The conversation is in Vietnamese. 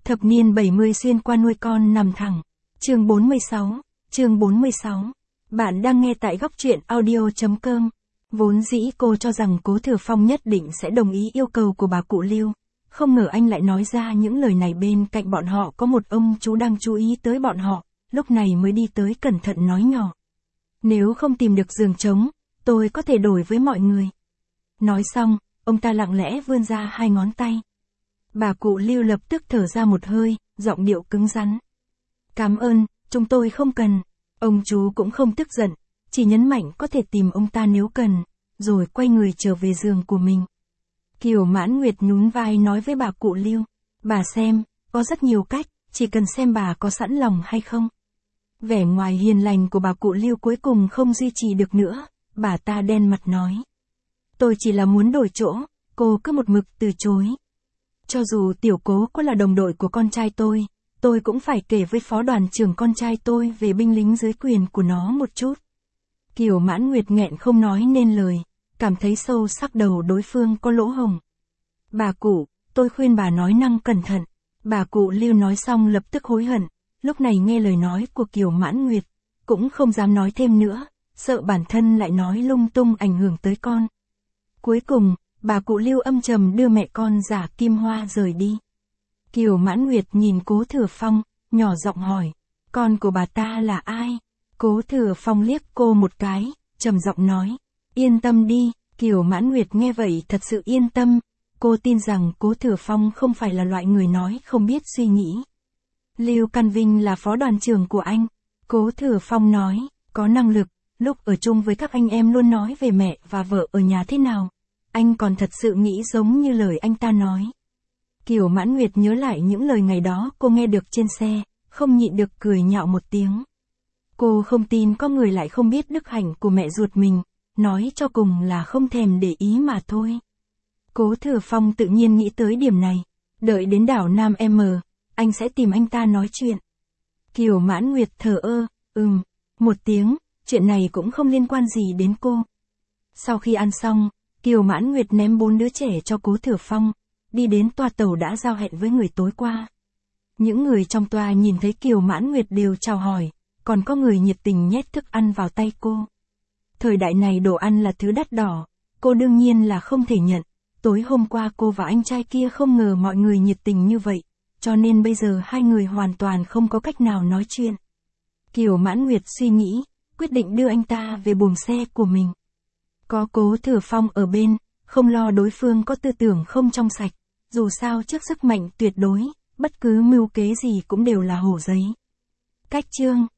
Thập niên 70 xuyên qua nuôi con nằm thẳng. Chương 46. Bạn đang nghe tại góc truyện audio.com. Vốn dĩ cô cho rằng Cố Thừa Phong nhất định sẽ đồng ý yêu cầu của bà cụ Lưu. Không ngờ anh lại nói ra những lời này bên cạnh bọn họ có một ông chú đang chú ý tới bọn họ, lúc này mới đi tới cẩn thận nói nhỏ. Nếu không tìm được giường trống, tôi có thể đổi với mọi người. Nói xong, ông ta lặng lẽ vươn ra 2 ngón tay. Bà cụ Lưu lập tức thở ra một hơi, giọng điệu cứng rắn. Cảm ơn, chúng tôi không cần. Ông chú cũng không tức giận, chỉ nhấn mạnh có thể tìm ông ta nếu cần, rồi quay người trở về giường của mình. Kiều Mãn Nguyệt nhún vai nói với bà cụ Lưu. Bà xem, có rất nhiều cách, chỉ cần xem bà có sẵn lòng hay không. Vẻ ngoài hiền lành của bà cụ Lưu cuối cùng không duy trì được nữa, bà ta đen mặt nói. Tôi chỉ là muốn đổi chỗ, cô cứ một mực từ chối. Cho dù tiểu Cố có là đồng đội của con trai tôi cũng phải kể với phó đoàn trưởng con trai tôi về binh lính dưới quyền của nó một chút. Kiều Mãn Nguyệt nghẹn không nói nên lời, cảm thấy sâu sắc đầu đối phương có lỗ hổng. Bà cụ, tôi khuyên bà nói năng cẩn thận. Bà cụ Lưu nói xong lập tức hối hận, lúc này nghe lời nói của Kiều Mãn Nguyệt, cũng không dám nói thêm nữa, sợ bản thân lại nói lung tung ảnh hưởng tới con. Cuối cùng, bà cụ Lưu âm trầm đưa mẹ con Giả Kim Hoa rời đi. Kiều Mãn Nguyệt nhìn Cố Thừa Phong, nhỏ giọng hỏi, con của bà ta là ai? Cố Thừa Phong liếc cô một cái, trầm giọng nói, yên tâm đi. Kiều Mãn Nguyệt nghe vậy thật sự yên tâm, cô tin rằng Cố Thừa Phong không phải là loại người nói không biết suy nghĩ. Lưu Căn Vinh là phó đoàn trưởng của anh, Cố Thừa Phong nói, có năng lực, lúc ở chung với các anh em luôn nói về mẹ và vợ ở nhà thế nào. Anh còn thật sự nghĩ giống như lời anh ta nói. Kiều Mãn Nguyệt nhớ lại những lời ngày đó cô nghe được trên xe, không nhịn được cười nhạo một tiếng. Cô không tin có người lại không biết đức hạnh của mẹ ruột mình, nói cho cùng là không thèm để ý mà thôi. Cố Thừa Phong tự nhiên nghĩ tới điểm này, đợi đến đảo Nam M, anh sẽ tìm anh ta nói chuyện. Kiều Mãn Nguyệt thờ ơ, một tiếng, chuyện này cũng không liên quan gì đến cô. Sau khi ăn xong, Kiều Mãn Nguyệt ném 4 đứa trẻ cho Cố Thừa Phong, đi đến toa tàu đã giao hẹn với người tối qua. Những người trong toa nhìn thấy Kiều Mãn Nguyệt đều chào hỏi, còn có người nhiệt tình nhét thức ăn vào tay cô. Thời đại này đồ ăn là thứ đắt đỏ, cô đương nhiên là không thể nhận. Tối hôm qua cô và anh trai kia không ngờ mọi người nhiệt tình như vậy, cho nên bây giờ hai người hoàn toàn không có cách nào nói chuyện. Kiều Mãn Nguyệt suy nghĩ, quyết định đưa anh ta về buồng xe của mình. Có Cố Thừa Phong ở bên, không lo đối phương có tư tưởng không trong sạch, dù sao trước sức mạnh tuyệt đối, bất cứ mưu kế gì cũng đều là hổ giấy. Cách chương